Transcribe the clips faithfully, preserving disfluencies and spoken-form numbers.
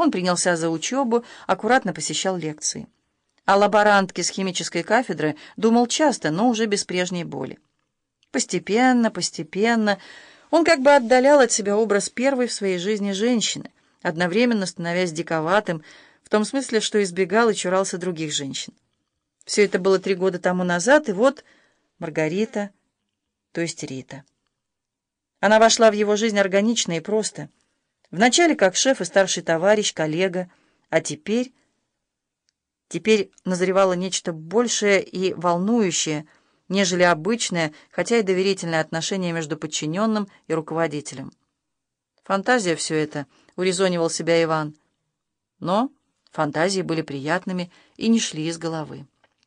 Он принялся за учебу, аккуратно посещал лекции. О лаборантке с химической кафедры думал часто, но уже без прежней боли. Постепенно, постепенно он как бы отдалял от себя образ первой в своей жизни женщины, одновременно становясь диковатым, в том смысле, что избегал и чурался других женщин. Все это было три года тому назад, и вот Маргарита, то есть Рита. Она вошла в его жизнь органично и просто. Вначале как шеф и старший товарищ, коллега, а теперь... Теперь назревало нечто большее и волнующее, нежели обычное, хотя и доверительное отношение между подчиненным и руководителем. Фантазия все это, урезонивал себя Иван. Но фантазии были приятными и не шли из головы.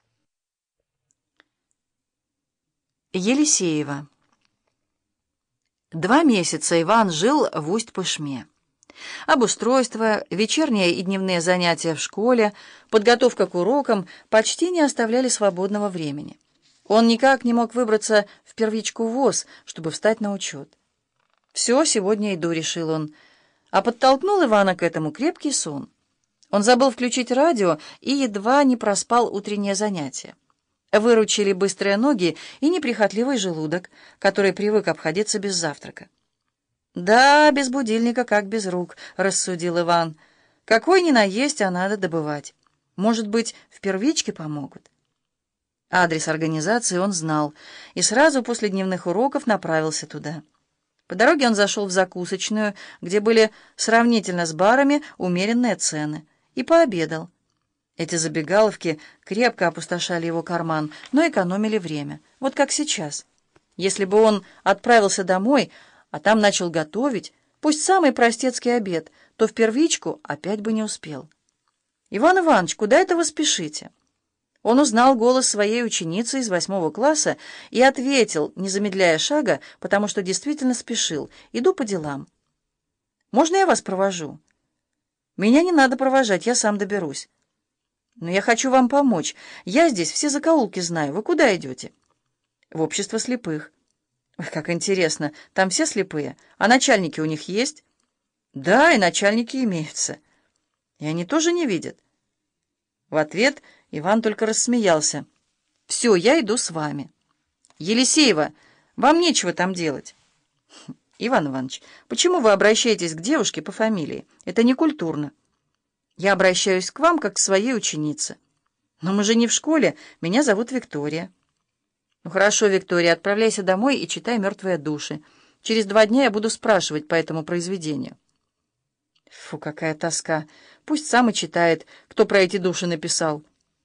Елисеева. Два месяца Иван жил в Усть-Пышме. Обустройство, вечерние и дневные занятия в школе, подготовка к урокам почти не оставляли свободного времени. Он никак не мог выбраться в первичку ВОС, чтобы встать на учет. «Все, сегодня иду», — решил он. А подтолкнул Ивана к этому крепкий сон. Он забыл включить радио и едва не проспал утреннее занятие. Выручили быстрые ноги и неприхотливый желудок, который привык обходиться без завтрака. «Да, без будильника, как без рук», — рассудил Иван. «Какой ни наесть, а надо добывать. Может быть, в первичке помогут». Адрес организации он знал и сразу после дневных уроков направился туда. По дороге он зашел в закусочную, где были сравнительно с барами умеренные цены, и пообедал. Эти забегаловки крепко опустошали его карман, но экономили время, вот как сейчас. Если бы он отправился домой, а там начал готовить, пусть самый простецкий обед, то в первичку опять бы не успел. «Иван Иванович, куда это вы спешите?» Он узнал голос своей ученицы из восьмого класса и ответил, не замедляя шага, потому что действительно спешил. «Иду по делам». «Можно я вас провожу?» «Меня не надо провожать, я сам доберусь». «Но я хочу вам помочь. Я здесь все закоулки знаю. Вы куда идете?» «В общество слепых». «Ой, как интересно, там все слепые, а начальники у них есть?» «Да, и начальники имеются. И они тоже не видят». В ответ Иван только рассмеялся. «Все, я иду с вами». «Елисеева, вам нечего там делать». «Иван Иванович, почему вы обращаетесь к девушке по фамилии? Это некультурно». «Я обращаюсь к вам, как к своей ученице». «Но мы же не в школе, меня зовут Виктория». «Ну хорошо, Виктория, отправляйся домой и читай «Мертвые души». Через два дня я буду спрашивать по этому произведению». Фу, какая тоска. Пусть сам и читает, кто про эти души написал.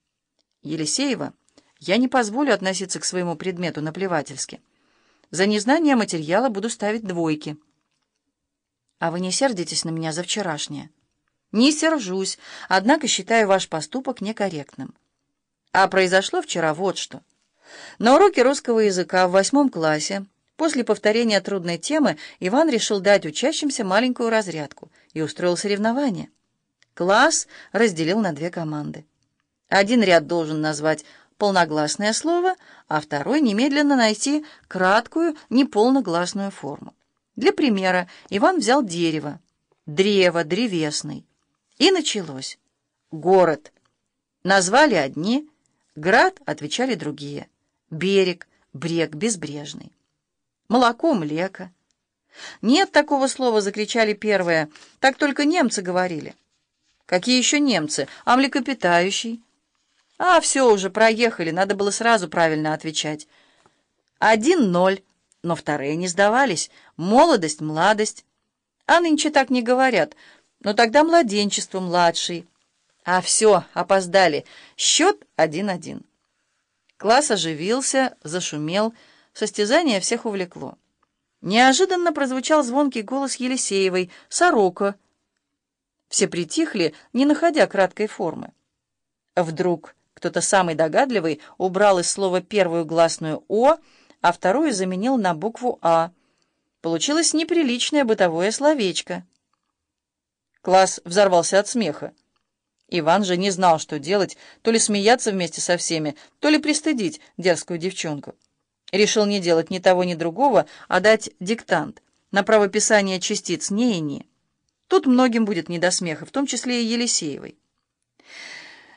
Елисеева, я не позволю относиться к своему предмету наплевательски. За незнание материала буду ставить двойки. А вы не сердитесь на меня за вчерашнее? Не сержусь, однако считаю ваш поступок некорректным. А произошло вчера вот что. На уроке русского языка в восьмом классе после повторения трудной темы Иван решил дать учащимся маленькую разрядку и устроил соревнование. Класс разделил на две команды. Один ряд должен назвать полногласное слово, а второй немедленно найти краткую неполногласную форму. Для примера Иван взял дерево, древо, древесный. И началось. Город. Назвали одни, град отвечали другие. Берег, брег, безбрежный. Молоко, млеко. «Нет такого слова!» — закричали первые. «Так только немцы говорили». «Какие еще немцы? А млекопитающий?» «А, все уже, проехали, надо было сразу правильно отвечать». «Один ноль». Но вторые не сдавались. «Молодость, младость». «А нынче так не говорят. Но тогда младенчество, младший». «А все, опоздали. Счет один-один». Класс оживился, зашумел, состязание всех увлекло. Неожиданно прозвучал звонкий голос Елисеевой: «Сорока». Все притихли, не находя краткой формы. Вдруг кто-то самый догадливый убрал из слова первую гласную «о», а вторую заменил на букву «а». Получилось неприличное бытовое словечко. Класс взорвался от смеха. Иван же не знал, что делать, то ли смеяться вместе со всеми, то ли пристыдить дерзкую девчонку. Решил не делать ни того, ни другого, а дать диктант на правописание частиц «не» и «ни». Тут многим будет не до смеха, в том числе и Елисеевой.